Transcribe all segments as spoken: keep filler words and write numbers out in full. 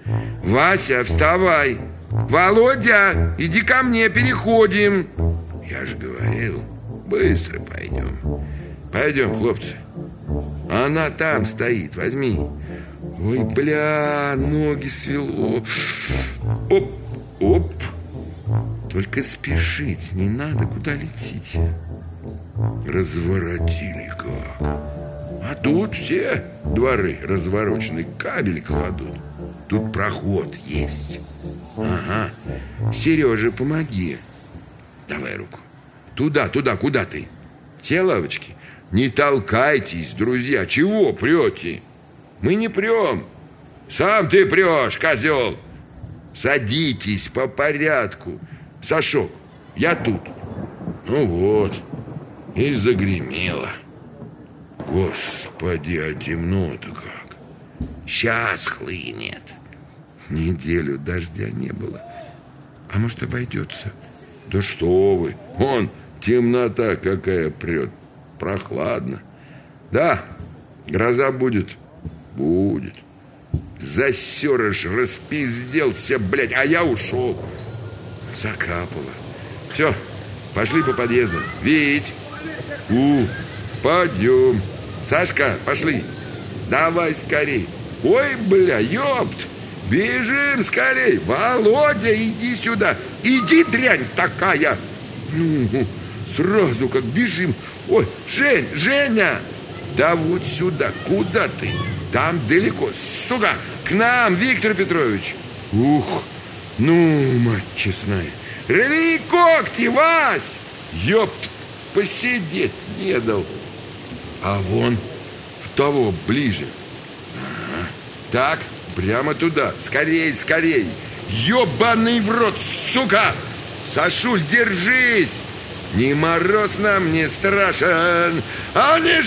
Вася, вставай. Володя, иди ко мне, переходим. Я же говорил, быстро пойдем. Пойдем, хлопцы. Она там стоит, возьми. Ой, бля, ноги свело. Оп, оп. Только спешить не надо, куда летите. Разворотили как. А тут все дворы разворочены, кабель кладут. Тут проход есть. Ага. Сережа, помоги. Давай руку. Туда, туда, куда ты? Те лавочки? Не толкайтесь, друзья. Чего прете? Мы не прем. Сам ты прешь, козел. Садитесь по порядку. Сашок, я тут. Ну вот. И загремело. Господи, а темно-то как. Сейчас хлынет. Неделю дождя не было. А может, обойдется? Да что вы. Вон, темнота какая прет. Прохладно. Да, гроза будет. Будет. Засерыш распизделся, блядь, а я ушел. Закапало. Все, пошли по подъездам. Вить. У, пойдем. Сашка, пошли. Давай скорей. Ой, бля, ёпт. Бежим скорей. Володя, иди сюда. Иди, дрянь такая. Ну, сразу как бежим. Ой, Жень, Женя. Да вот сюда. Куда ты? Там далеко. Сука, к нам, Виктор Петрович. Ух, ну, мать честная. Рви когти, Вась. Ёпт, посидеть не дал. А вон в того ближе. Ага. Так, прямо туда. Скорей, скорей. Ёбаный в рот, сука. Сашуль, держись. Ни мороз нам не страшен, а не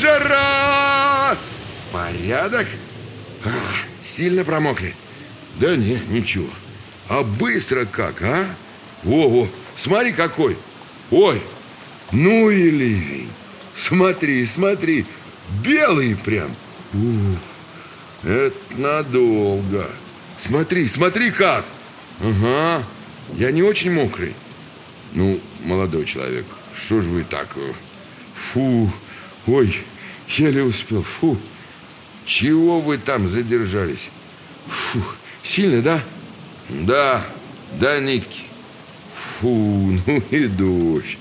жара. Порядок? А, сильно промокли? Да не, ничего. А быстро как, а? Во-во, смотри какой. Ой, ну и ливень. Смотри, смотри, белый прям. Ух, это надолго. Смотри, смотри как. Ага, я не очень мокрый. Ну, молодой человек, что ж вы так? Фу, ой, еле успел, фу. Чего вы там задержались? Фу, сильно, да? Да, до нитки. Фу, ну и дождь.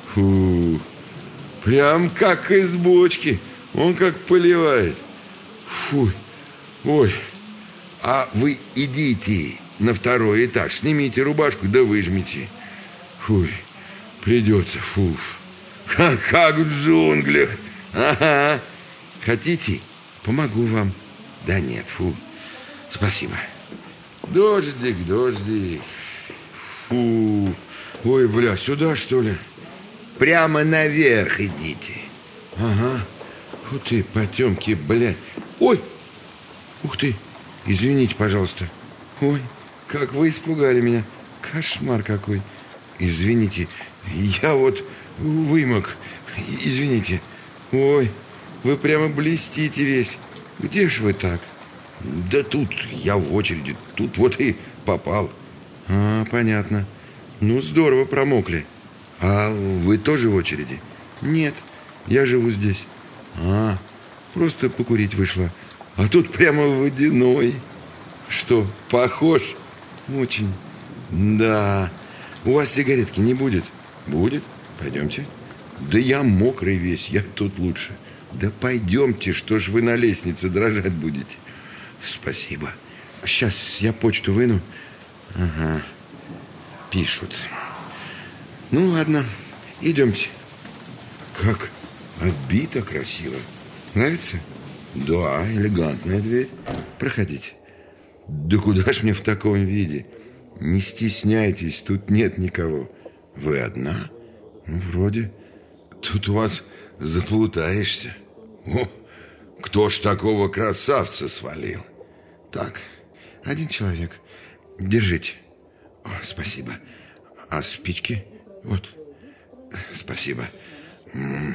Фу, прям как из бочки. Он как поливает. Фу, ой. А вы идите на второй этаж, снимите рубашку, да выжмите. Фу, придется, фу. Как, как в джунглях. Ага. Хотите? Помогу вам. Да нет, фу. Спасибо. Дождик, дождик. Фу. Ой, бля, сюда, что ли? Прямо наверх идите. Ага. Фу ты, потемки, блядь. Ой. Ух ты. Извините, пожалуйста. Ой, как вы испугали меня. Кошмар какой. Извините, я вот вымок. Извините. Ой, вы прямо блестите весь. Где ж вы так? Да тут я в очереди. Тут вот и попал. А, понятно. Ну, здорово промокли. А вы тоже в очереди? Нет, я живу здесь. А, просто покурить вышла. А тут прямо водяной. Что, похож? Очень. Да. У вас сигаретки не будет? Будет. Пойдемте. Да я мокрый весь, я тут лучше. Да пойдемте, что ж вы на лестнице дрожать будете? Спасибо. Сейчас я почту выну. Ага. Пишут. Ну ладно, идемте. Как оббито красиво. Нравится? Да, элегантная дверь. Проходите. Да куда ж мне в таком виде? Не стесняйтесь, тут нет никого. Вы одна? Ну, вроде. Тут у вас заплутаешься. О, кто ж такого красавца свалил? Так, один человек. Держите. О, спасибо. А спички? Вот. Спасибо. М-м.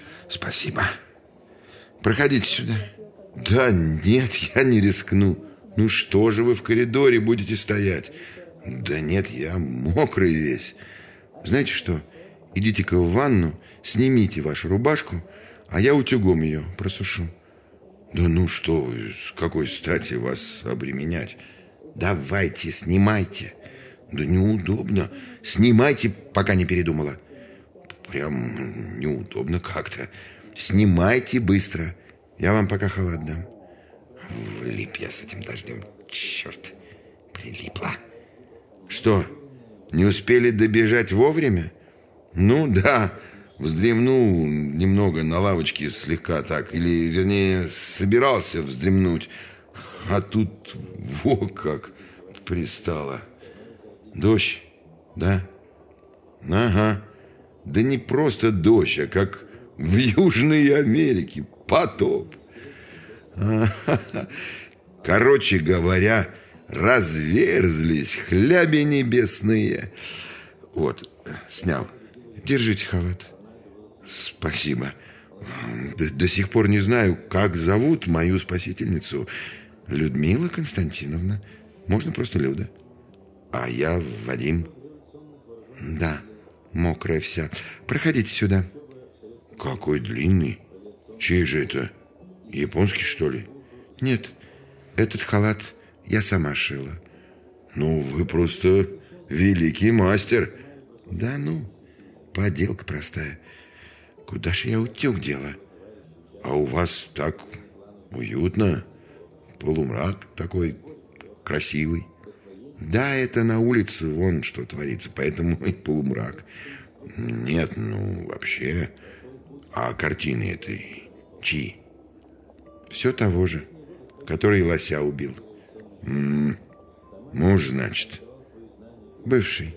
Спасибо. Проходите сюда. Да нет, я не рискну. Ну что же вы в коридоре будете стоять? Да нет, я мокрый весь. Знаете что? Идите-ка в ванну, снимите вашу рубашку, а я утюгом ее просушу. Да ну что вы, с какой стати вас обременять? Давайте, снимайте. Да неудобно. Снимайте, пока не передумала. Прям неудобно как-то. Снимайте быстро. Я вам пока халат дам. Влип я с этим дождем. Черт, прилипла. Что, не успели добежать вовремя? Ну да, вздремнул немного на лавочке слегка так. Или, вернее, собирался вздремнуть. А тут во как пристало. Дождь, да? Ага. Да не просто дождь, а как в Южной Америке. Потоп. Короче говоря, разверзлись хляби небесные. Вот, снял. Держите халат. Спасибо. До, до сих пор не знаю, как зовут мою спасительницу. Людмила Константиновна. Можно просто Люда. А я Вадим. Да, мокрая вся. Проходите сюда. Какой длинный. Чей же это? Японский, что ли? Нет, этот халат я сама шила. Ну, вы просто великий мастер. Да ну, поделка простая. Куда ж я утюг дела? А у вас так уютно. Полумрак такой красивый. Да, это на улице вон что творится, поэтому и полумрак. Нет, ну, вообще. А картины этой чьи? Все того же, который лося убил. М-м, муж, значит. Бывший.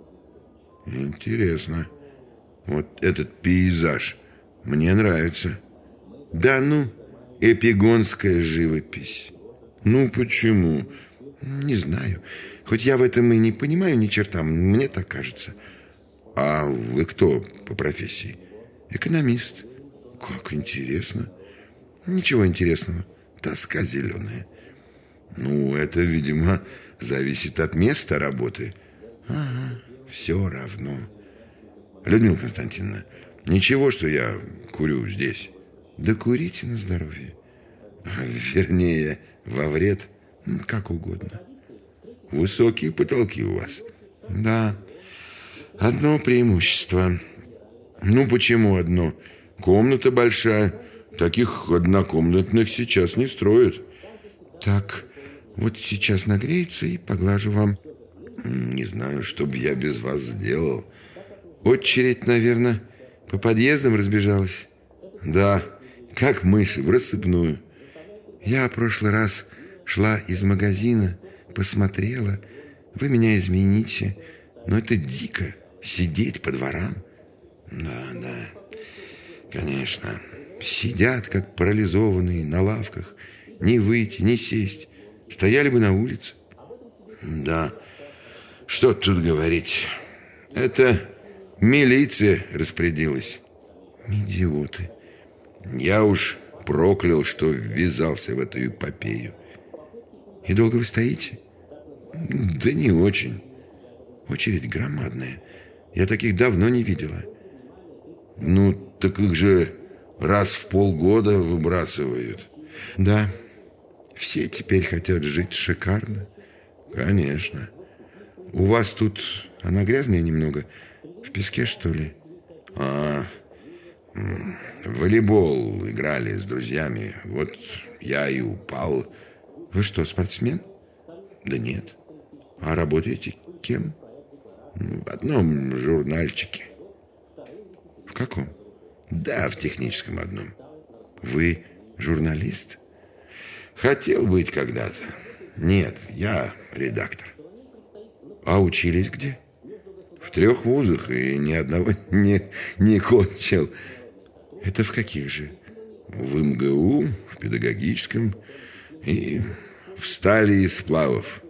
Интересно. Вот этот пейзаж мне нравится. Да ну, эпигонская живопись. Ну, почему? Не знаю. Хоть я в этом и не понимаю ни черта, мне так кажется. А вы кто по профессии? Экономист. Как интересно. Ничего интересного. Тоска зеленая. Ну, это, видимо, зависит от места работы. Ага, все равно. Людмила Константиновна, ничего, что я курю здесь? Да курите на здоровье. Вернее, во вред. Как угодно. Высокие потолки у вас. Да, одно преимущество. Ну, почему одно? Комната большая. Таких однокомнатных сейчас не строят. Так, вот сейчас нагреется и поглажу вам. Не знаю, что бы я без вас сделал. Очередь, наверное, по подъездам разбежалась. Да, как мыши в рассыпную. Я в прошлый раз шла из магазина, посмотрела. Вы меня извините, но это дико, сидеть по дворам. Да, да, конечно. Сидят, как парализованные, на лавках. Не выйти, не сесть. Стояли бы на улице. Да, что тут говорить. Это милиция распорядилась. Идиоты. Я уж проклял, что ввязался в эту эпопею. И долго вы стоите? Да не очень. Очередь громадная. Я таких давно не видела. Ну, так их же раз в полгода выбрасывают. Да, все теперь хотят жить шикарно. Конечно. У вас тут она грязная немного? В песке, что ли? А, в волейбол играли с друзьями. Вот я и упал. Вы что, спортсмен? Да нет. А работаете кем? В одном журнальчике. В каком? Да, в техническом одном. Вы журналист? Хотел быть когда-то. Нет, я редактор. А учились где? В трех вузах и ни одного не, не кончил. Это в каких же? В эм гэ у, в педагогическом и в стали и сплавов.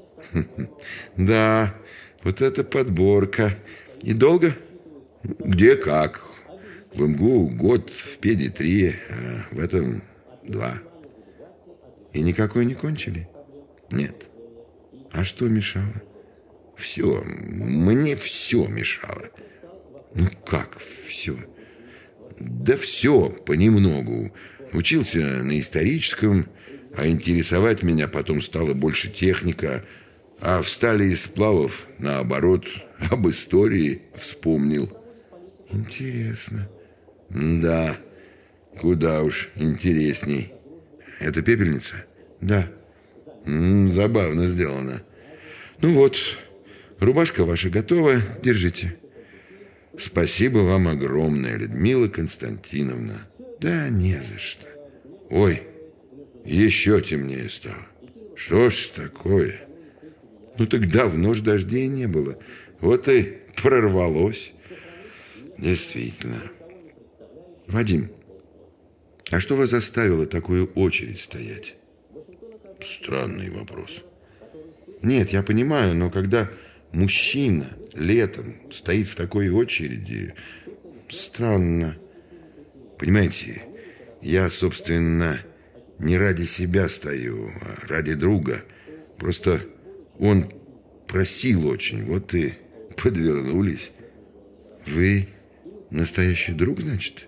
Да, вот это подборка. И долго? Где как. В эм гэ у год, в педе три, а в этом два. И никакой не кончили? Нет. А что мешало? Все. Мне все мешало. Ну как все? Да все понемногу. Учился на историческом, а интересовать меня потом стало больше техника. А в стали и сплавов, наоборот, об истории вспомнил. Интересно. Да, куда уж интересней. Это пепельница? Да. М-м, забавно сделано. Ну вот, рубашка ваша готова, держите. Спасибо вам огромное, Людмила Константиновна. Да не за что. Ой, еще темнее стало. Что ж такое? Ну так давно ж дождей не было. Вот и прорвалось. Действительно. Вадим, а что вас заставило такую очередь стоять? Странный вопрос. Нет, я понимаю, но когда мужчина летом стоит в такой очереди, странно. Понимаете, я, собственно, не ради себя стою, а ради друга. Просто он просил очень, вот и подвернулись. Вы настоящий друг, значит?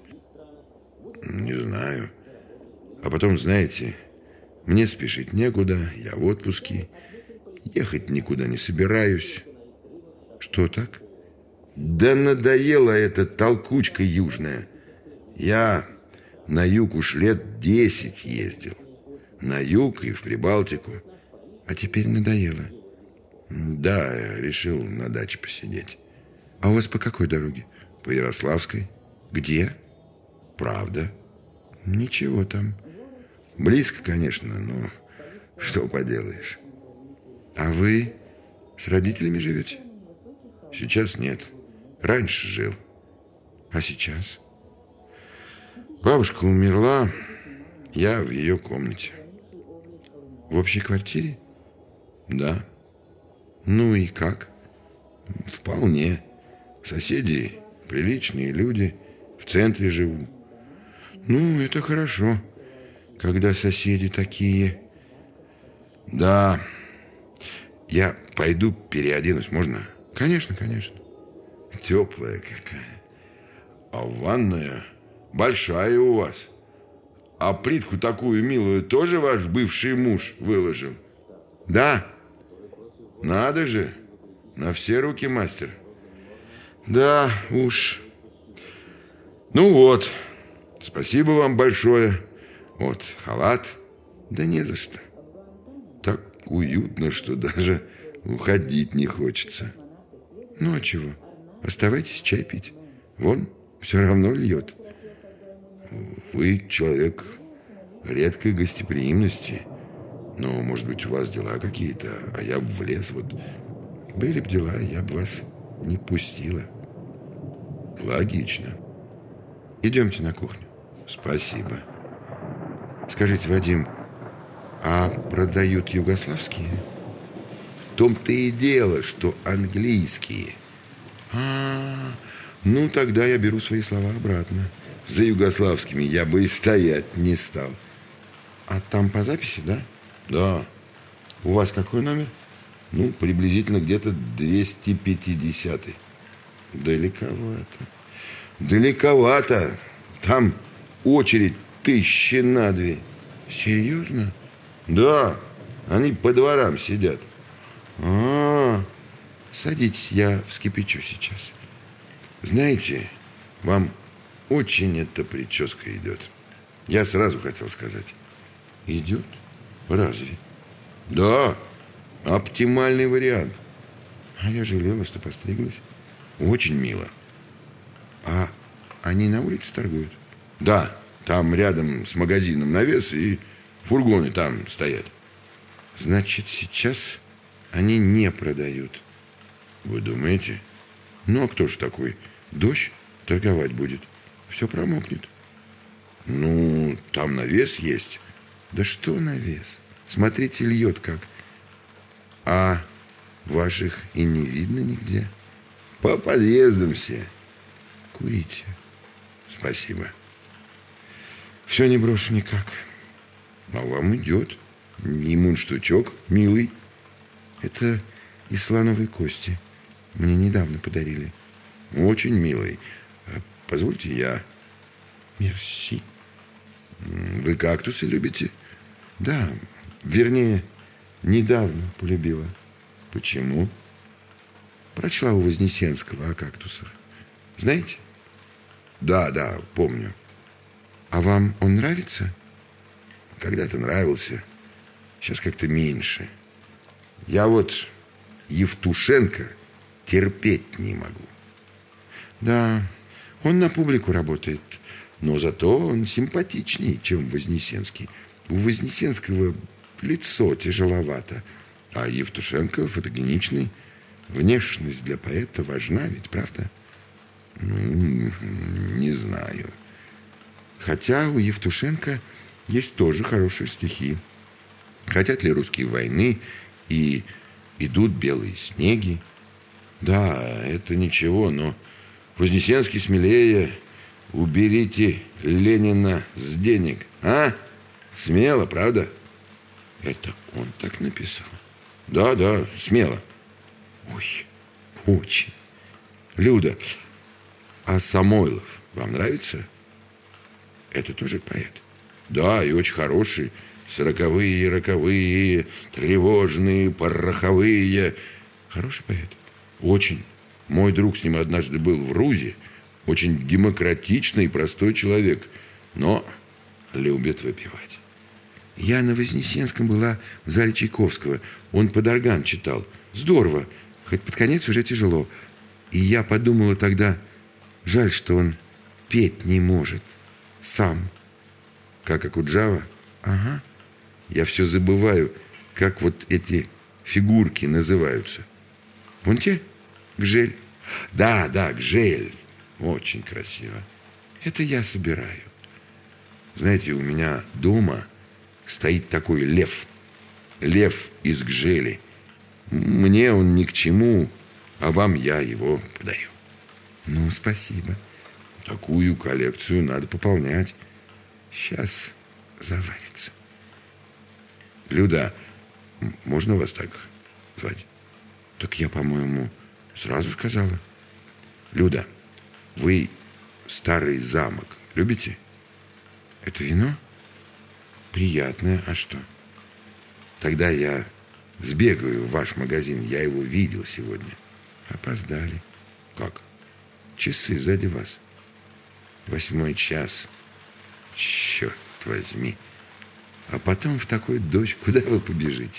Не знаю. А потом, знаете, мне спешить некуда, я в отпуске. Ехать никуда не собираюсь. Что так? Да надоела эта толкучка южная. Я на юг уж лет десять ездил. На юг и в Прибалтику. А теперь надоело. Да, решил на даче посидеть. А у вас по какой дороге? По Ярославской. Где? Правда. Ничего там. Близко, конечно, но что поделаешь. А вы с родителями живете? Сейчас нет. Раньше жил. А сейчас? Бабушка умерла, я в ее комнате. В общей квартире? Да. Ну и как? Вполне. Соседи приличные люди, в центре живу. Ну, это хорошо, когда соседи такие. Да. Я пойду переоденусь, можно? Конечно, конечно. Теплая какая. А ванная большая у вас. А плитку такую милую тоже ваш бывший муж выложил? Да. Надо же. На все руки мастер. Да уж. Ну вот. Спасибо вам большое. Вот халат. Да не за что. Так уютно, что даже уходить не хочется. Ну а чего? Оставайтесь чай пить. Вон, все равно льет. Вы человек редкой гостеприимности. Но, может быть, у вас дела какие-то, а я влез вот. Были бы дела, я бы вас не пустила. Логично. Идемте на кухню. Спасибо. Скажите, Вадим, а продают югославские? В том-то и дело, что английские. А, ну тогда я беру свои слова обратно. За югославскими я бы и стоять не стал. А там по записи, да? Да. У вас какой номер? Ну, приблизительно где-то двести пятидесятый. Далековато. Далековато. Там очередь тысячи на две. Серьезно? Да. Они по дворам сидят. А, садитесь, я вскипячу сейчас. Знаете, вам очень эта прическа идет. Я сразу хотел сказать. Идет? Разве? Да, оптимальный вариант. А я жалела, что постриглась. Очень мило. А они на улице торгуют? Да, там рядом с магазином навес, и фургоны там стоят. Значит, сейчас они не продают. Вы думаете? Ну, а кто ж такой? Дождь торговать будет. Все промокнет. Ну, там навес есть. Да что навес? Смотрите, льет как. А ваших и не видно нигде. По подъездам все. Курите. Спасибо. Все не брошу никак. А вам идет. И мундштучок милый. Это из слоновой кости. Мне недавно подарили. Очень милый. Позвольте я. Мерси. Вы кактусы любите? Да, вернее, недавно полюбила. Почему? Прочла у Вознесенского о кактусах. Знаете? Да, да, помню. А вам он нравится? Когда-то нравился. Сейчас как-то меньше. Я вот Евтушенко терпеть не могу. Да, он на публику работает. Но зато он симпатичнее, чем Вознесенский. У Вознесенского лицо тяжеловато, а Евтушенко фотогеничный. Внешность для поэта важна ведь, правда? Ну, не знаю. Хотя у Евтушенко есть тоже хорошие стихи. Хотят ли русские войны и идут белые снеги? Да, это ничего, но Вознесенский смелее. Уберите Ленина с денег. А? Смело, правда? Это он так написал? Да, да, смело. Ой, очень. Люда, а Самойлов вам нравится? Это тоже поэт? Да, и очень хороший. Сороковые, роковые, тревожные, пороховые. Хороший поэт? Очень. Мой друг с ним однажды был в Рузе. Очень демократичный и простой человек, но любит выпивать. Я на Вознесенском была в зале Чайковского. Он под орган читал. Здорово, хоть под конец уже тяжело. И я подумала тогда, жаль, что он петь не может. Сам. Как Акуджава? Ага. Я все забываю, как вот эти фигурки называются. Вон те? Гжель. Да, да, Гжель. Очень красиво. Это я собираю. Знаете, у меня дома стоит такой лев. Лев из Гжели. Мне он ни к чему, а вам я его подарю. Ну, спасибо. Такую коллекцию надо пополнять. Сейчас заварится. Люда, можно вас так звать? Так я, по-моему, сразу сказала. Люда, вы Старый Замок любите? Это вино? Приятное, а что? Тогда я сбегаю в ваш магазин. Я его видел сегодня. Опоздали. Как? Часы сзади вас. Восьмой час. Черт возьми. А потом в такой дождь куда вы побежите?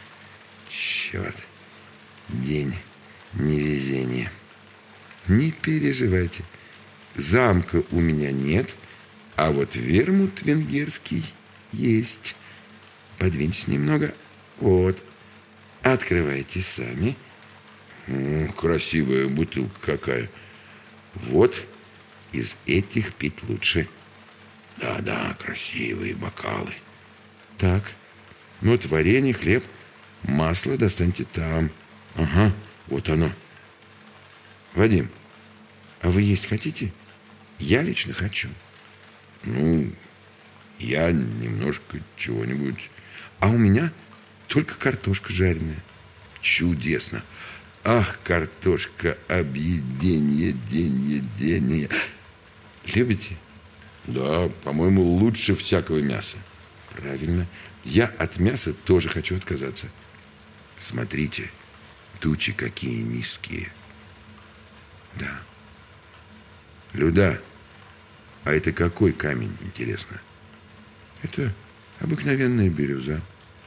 Черт. День невезения. Не переживайте. Замка у меня нет, а вот вермут венгерский есть. Подвиньтесь немного. Вот. Открывайте сами. О, красивая бутылка какая. Вот. Из этих пить лучше. Да-да, красивые бокалы. Так. Ну, вот варенье, хлеб, масло достаньте там. Ага, вот оно. Вадим, а вы есть хотите? Я лично хочу. Ну, я немножко чего-нибудь. А у меня только картошка жареная. Чудесно. Ах, картошка, объеденье, денье, денье. Любите? Да, по-моему, лучше всякого мяса. Правильно. Я от мяса тоже хочу отказаться. Смотрите, тучи какие низкие. Да. Люда, а это какой камень, интересно? Это обыкновенная бирюза.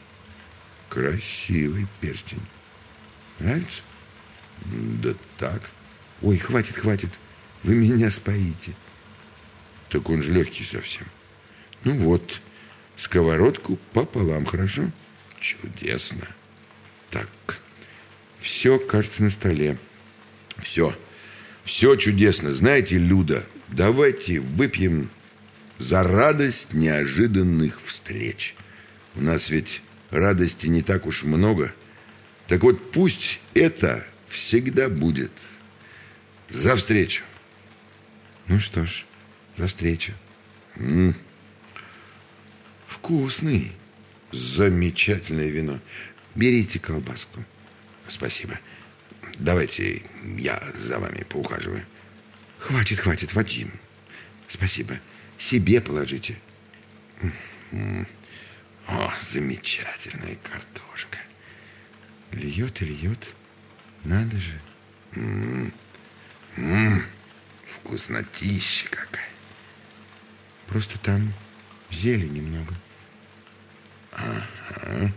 Красивый перстень. Нравится? Да так. Ой, хватит, хватит. Вы меня споите. Так он же легкий совсем. Ну вот, сковородку пополам, хорошо? Чудесно. Так, все, кажется, на столе. Все. Все чудесно. Знаете, Люда, давайте выпьем за радость неожиданных встреч. У нас ведь радости не так уж много. Так вот, пусть это всегда будет. За встречу. Ну что ж, за встречу. М-м. Вкусный. Замечательное вино. Берите колбаску. Спасибо. Давайте я за вами поухаживаю. Хватит, хватит, Вадим. Спасибо. Себе положите. О, замечательная картошка. Льет и льет. Надо же. М-м, м-м, вкуснотища какая. Просто там зелени немного. Ага.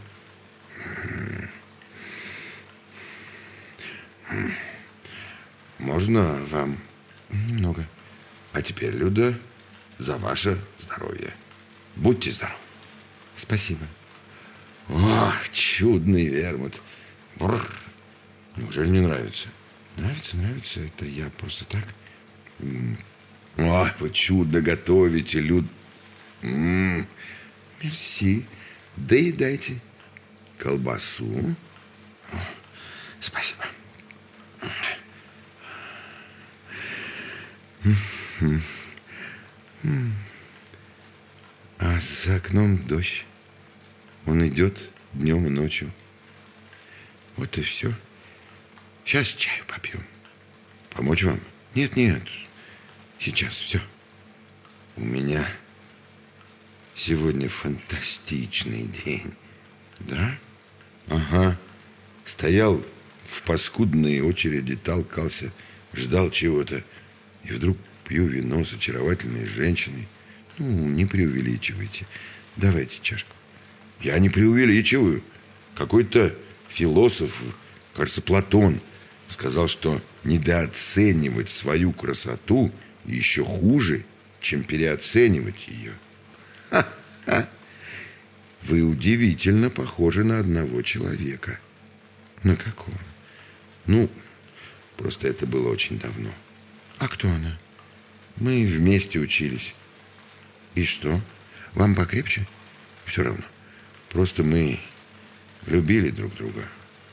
Можно вам? Немного. А теперь, Люда, за ваше здоровье. Будьте здоровы. Спасибо. Ох, чудный вермут. Бррр. Неужели не нравится? Нравится, нравится. Это я просто так. Ой, вы чудо готовите, Люд. М-м. Мерси. Доедайте. Колбасу. Спасибо. А за окном дождь. Он идет днем и ночью. Вот и все. Сейчас чаю попьем. Помочь вам? Нет, нет. Сейчас все. У меня сегодня фантастичный день. Да? Ага. Стоял в паскудной очереди, толкался, ждал чего-то. И вдруг пью вино с очаровательной женщиной. Ну, не преувеличивайте. Давайте чашку. Я не преувеличиваю. Какой-то философ, кажется, Платон, сказал, что недооценивать свою красоту еще хуже, чем переоценивать ее. Ха-ха! Вы удивительно похожи на одного человека. На какого? Ну, просто это было очень давно. А кто она? Мы вместе учились. И что? Вам покрепче? Все равно. Просто мы любили друг друга.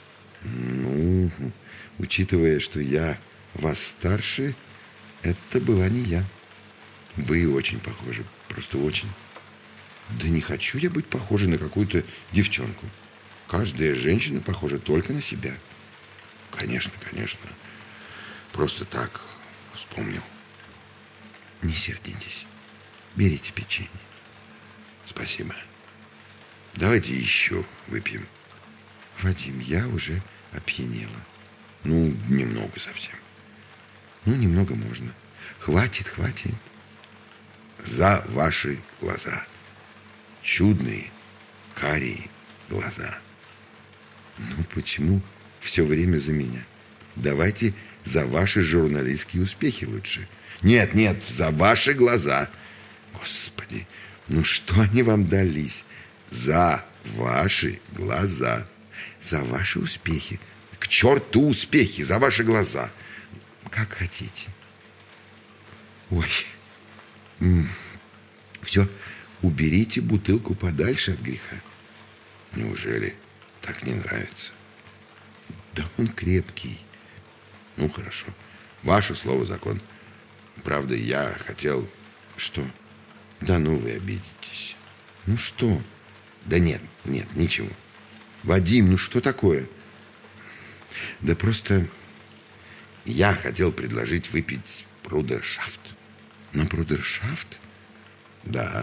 Ну, учитывая, что я вас старше, это была не я. Вы очень похожи. Просто очень. Да не хочу я быть похожей на какую-то девчонку. Каждая женщина похожа только на себя. Конечно, конечно. Просто так вспомнил. Не сердитесь. Берите печенье. Спасибо. Давайте еще выпьем. Вадим, я уже опьянела. Ну, немного совсем. Ну, немного можно. Хватит, хватит. За ваши глаза. Чудные, карие глаза. Ну, почему все время за меня? Давайте за ваши журналистские успехи лучше. Нет, нет, за ваши глаза. Господи, ну что они вам дались? За ваши глаза. За ваши успехи. К черту успехи, за ваши глаза. Как хотите. Ой. Все, уберите бутылку подальше от греха. Неужели так не нравится? Да он крепкий. Ну, хорошо. Ваше слово закон. Правда, я хотел... Что? Да ну, вы обидитесь. Ну что? Да нет, нет, ничего. Вадим, ну что такое? Да просто я хотел предложить выпить брудершафт. На брудершафт? Да.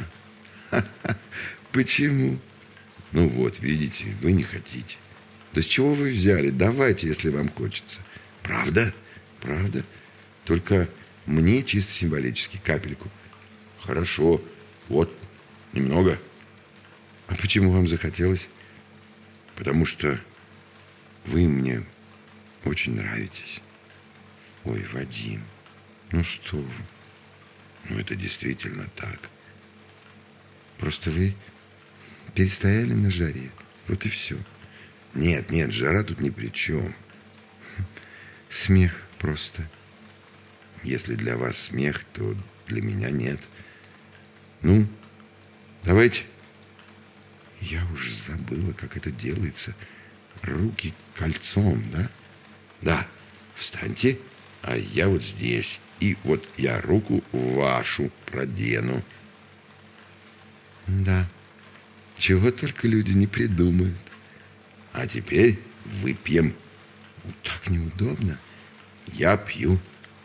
Почему? Ну вот, видите, вы не хотите. Да с чего вы взяли? Давайте, если вам хочется. Правда? Правда. Только мне чисто символически, капельку. Хорошо. Вот, немного. А почему вам захотелось? Потому что вы мне очень нравитесь. Ой, Вадим, ну что вы? Ну, это действительно так. Просто вы перестояли на жаре. Вот и все. Нет, нет, жара тут ни при чем. Смех просто. Если для вас смех, то для меня нет. Ну, давайте. Я уже забыла, как это делается. Руки кольцом, да? Да. Встаньте, а я вот здесь. И вот я руку вашу продену. Да. Чего только люди не придумают. А теперь выпьем. Ну, так неудобно. Я пью.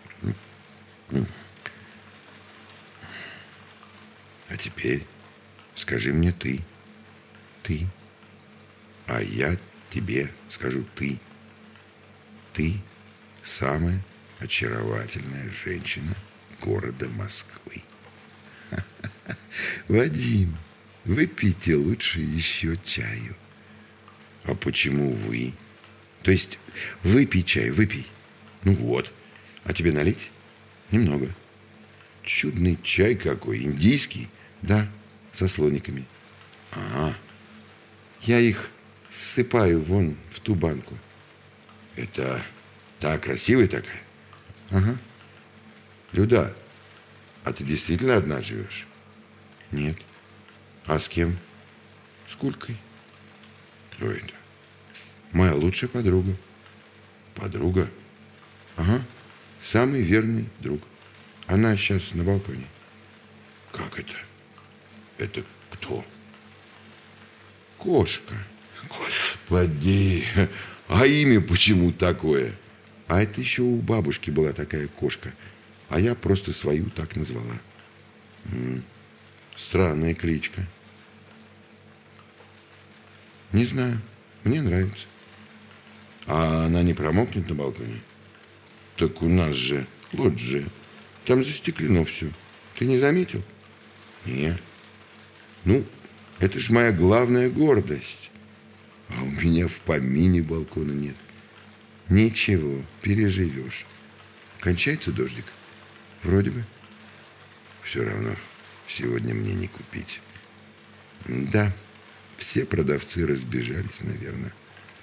А теперь скажи мне ты. Ты. А я тебе скажу ты. Ты самая очаровательная женщина города Москвы. Вадим, выпейте лучше еще чаю. А почему вы? То есть выпей чай, выпей. Ну вот. А тебе налить? Немного. Чудный чай какой, индийский. Да, со слониками. А, я их ссыпаю вон в ту банку. это та красивая такая? Ага. Люда, а ты действительно одна живешь? Нет. А с кем? С Кулькой. Кто это? Моя лучшая подруга. Подруга? Ага. Самый верный друг. Она сейчас на балконе. Как это? Это кто? Кошка. Господи, а имя почему такое? А это еще у бабушки была такая кошка. А я просто свою так назвала. М-м, странная кличка. Не знаю. Мне нравится. А она не промокнет на балконе? Так у нас же лоджия. Там застеклено все. Ты не заметил? Нет. Ну, это ж моя главная гордость. А у меня в помине балкона нет. Ничего, переживешь. Кончается дождик? Вроде бы. Все равно сегодня мне не купить. Да, все продавцы разбежались, наверное.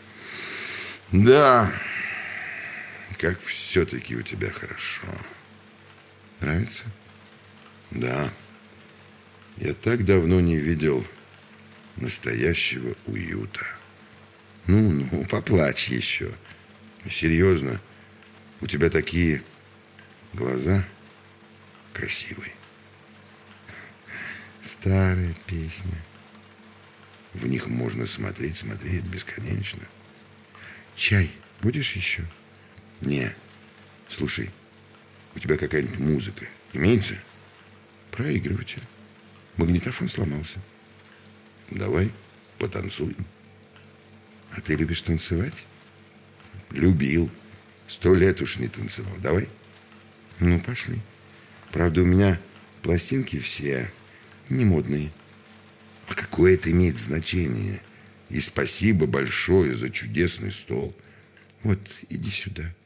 Да, как все-таки у тебя хорошо. Нравится? Да. Я так давно не видел настоящего уюта. Ну, ну, поплачь еще. Серьезно, у тебя такие глаза красивые. Старая песня. В них можно смотреть, смотреть бесконечно. Чай будешь еще? Не. Слушай, у тебя какая-нибудь музыка имеется? Проигрыватель. Магнитофон сломался. Давай потанцуем. А ты любишь танцевать? Любил. Сто лет уж не танцевал. Давай. Ну, пошли. Правда, у меня пластинки все не модные. А какое это имеет значение? И спасибо большое за чудесный стол. Вот, иди сюда.